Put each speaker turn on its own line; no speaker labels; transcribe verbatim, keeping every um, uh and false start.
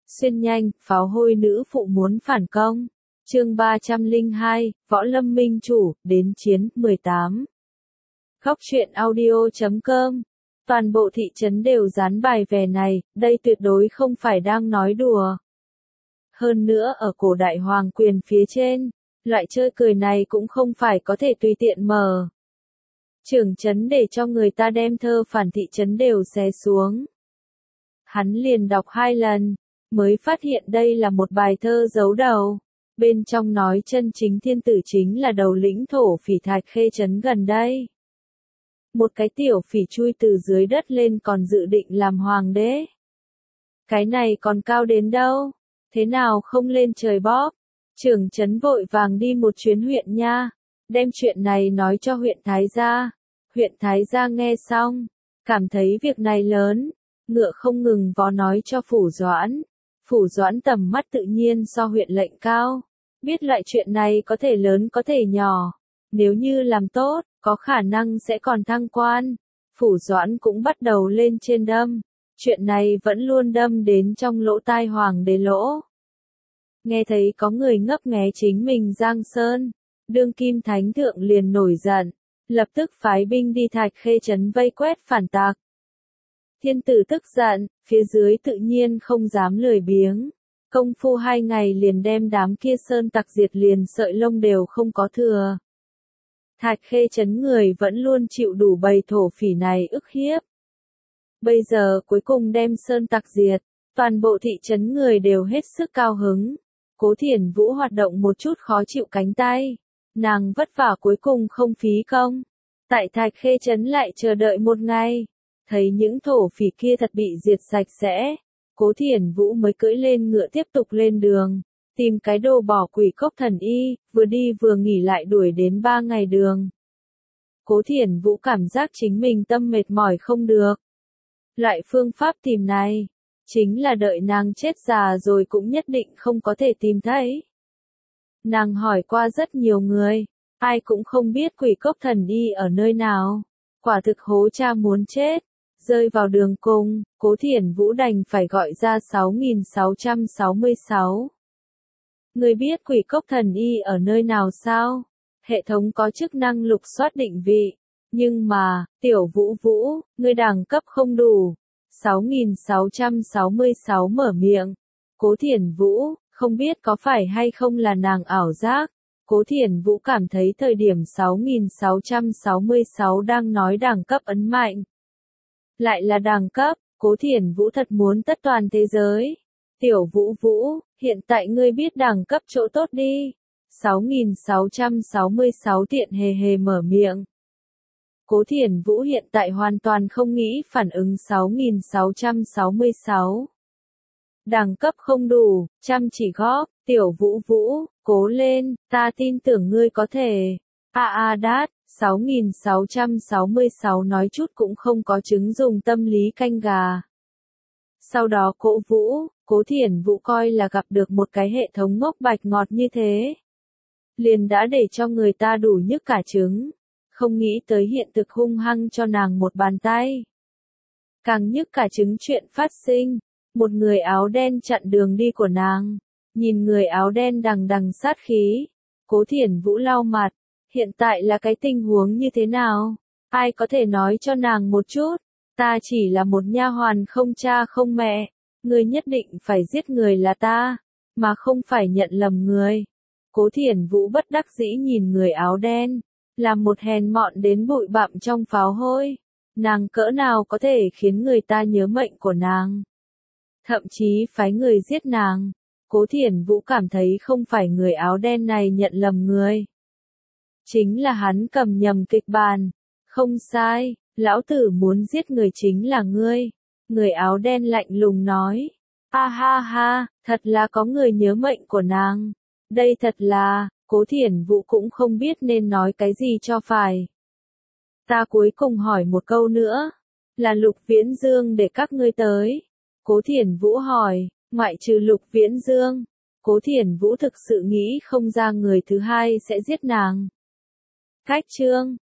Xuyên nhanh, pháo hôi nữ phụ muốn phản công. Chương ba trăm lẻ hai, Võ Lâm Minh Chủ, đến chiến, mười tám. Góc truyện audio chấm com. Toàn bộ thị trấn đều dán bài về này, đây tuyệt đối không phải đang nói đùa. Hơn nữa ở cổ đại hoàng quyền phía trên, loại chơi cười này cũng không phải có thể tùy tiện mở. Trưởng trấn để cho người ta đem thơ phản thị trấn đều xé xuống. Hắn liền đọc hai lần, mới phát hiện đây là một bài thơ giấu đầu. Bên trong nói chân chính thiên tử chính là đầu lĩnh thổ phỉ Thạch Khê trấn gần đây. Một cái tiểu phỉ chui từ dưới đất lên còn dự định làm hoàng đế. Cái này còn cao đến đâu, thế nào không lên trời bóp. Trưởng trấn vội vàng đi một chuyến huyện nha, đem chuyện này nói cho huyện Thái Gia. Huyện Thái Gia nghe xong, cảm thấy việc này lớn, ngựa không ngừng vó nói cho Phủ Doãn. Phủ Doãn tầm mắt tự nhiên so huyện lệnh cao, biết loại chuyện này có thể lớn có thể nhỏ, nếu như làm tốt, có khả năng sẽ còn thăng quan. Phủ Doãn cũng bắt đầu lên trên đâm, chuyện này vẫn luôn đâm đến trong lỗ tai hoàng đế lỗ. Nghe thấy có người ngấp nghé chính mình Giang Sơn, đương kim thánh thượng liền nổi giận, lập tức phái binh đi Thạch Khê trấn vây quét phản tặc. Thiên tử tức giận, phía dưới tự nhiên không dám lười biếng. Công phu hai ngày liền đem đám kia sơn tặc diệt liền sợi lông đều không có thừa. Thạch Khê trấn người vẫn luôn chịu đủ bầy thổ phỉ này ức hiếp. Bây giờ cuối cùng đem sơn tặc diệt, toàn bộ thị trấn người đều hết sức cao hứng. Cố Thiển Vũ hoạt động một chút khó chịu cánh tay. Nàng vất vả cuối cùng không phí công. Tại Thạch Khê trấn lại chờ đợi một ngày. Thấy những thổ phỉ kia thật bị diệt sạch sẽ. Cố Thiển Vũ mới cưỡi lên ngựa tiếp tục lên đường. Tìm cái đồ bỏ quỷ cốc thần y, vừa đi vừa nghỉ lại đuổi đến ba ngày đường. Cố Thiển Vũ cảm giác chính mình tâm mệt mỏi không được. Loại phương pháp tìm này, chính là đợi nàng chết già rồi cũng nhất định không có thể tìm thấy. Nàng hỏi qua rất nhiều người, ai cũng không biết quỷ cốc thần y ở nơi nào. Quả thực hố cha muốn chết. Rơi vào đường cùng, Cố Thiển Vũ đành phải gọi ra sáu nghìn sáu trăm sáu mươi sáu. Người biết quỷ cốc thần y ở nơi nào sao? Hệ thống có chức năng lục soát định vị. Nhưng mà, tiểu Vũ Vũ, người đẳng cấp không đủ. sáu nghìn sáu trăm sáu mươi sáu mở miệng. Cố Thiển Vũ, không biết có phải hay không là nàng ảo giác. Cố Thiển Vũ cảm thấy thời điểm sáu nghìn sáu trăm sáu mươi sáu đang nói đẳng cấp ấn mạnh. Lại là đẳng cấp, Cố Thiển Vũ thật muốn tất toàn thế giới. Tiểu Vũ Vũ, hiện tại ngươi biết đẳng cấp chỗ tốt đi. sáu nghìn sáu trăm sáu mươi sáu tiện hề hề mở miệng. Cố Thiển Vũ hiện tại hoàn toàn không nghĩ phản ứng sáu nghìn sáu trăm sáu mươi sáu. Đẳng cấp không đủ, chăm chỉ góp, Tiểu Vũ Vũ, cố lên, ta tin tưởng ngươi có thể. A a đát. sáu nghìn sáu trăm sáu mươi sáu nói chút cũng không có chứng dùng tâm lý canh gà. Sau đó cổ vũ, Cố Thiển Vũ coi là gặp được một cái hệ thống ngốc bạch ngọt như thế. Liền đã để cho người ta đủ nhức cả trứng. Không nghĩ tới hiện thực hung hăng cho nàng một bàn tay. Càng nhức cả trứng chuyện phát sinh. Một người áo đen chặn đường đi của nàng. Nhìn người áo đen đằng đằng sát khí. Cố Thiển Vũ lau mặt. Hiện tại là cái tình huống như thế nào? Ai có thể nói cho nàng một chút? Ta chỉ là một nha hoàn không cha không mẹ. Ngươi nhất định phải giết người là ta, mà không phải nhận lầm người. Cố Thiển Vũ bất đắc dĩ nhìn người áo đen, làm một hèn mọn đến bụi bặm trong pháo hôi. Nàng cỡ nào có thể khiến người ta nhớ mệnh của nàng? Thậm chí phái người giết nàng. Cố Thiển Vũ cảm thấy không phải người áo đen này nhận lầm người. Chính là hắn cầm nhầm kịch bản. Không sai, lão tử muốn giết người chính là ngươi. Người áo đen lạnh lùng nói. Ha ha ha, thật là có người nhớ mệnh của nàng. Đây thật là, Cố Thiển Vũ cũng không biết nên nói cái gì cho phải. Ta cuối cùng hỏi một câu nữa. Là Lục Viễn Dương để các ngươi tới. Cố Thiển Vũ hỏi, ngoại trừ Lục Viễn Dương. Cố Thiển Vũ thực sự nghĩ không ra người thứ hai sẽ giết nàng. Cách chương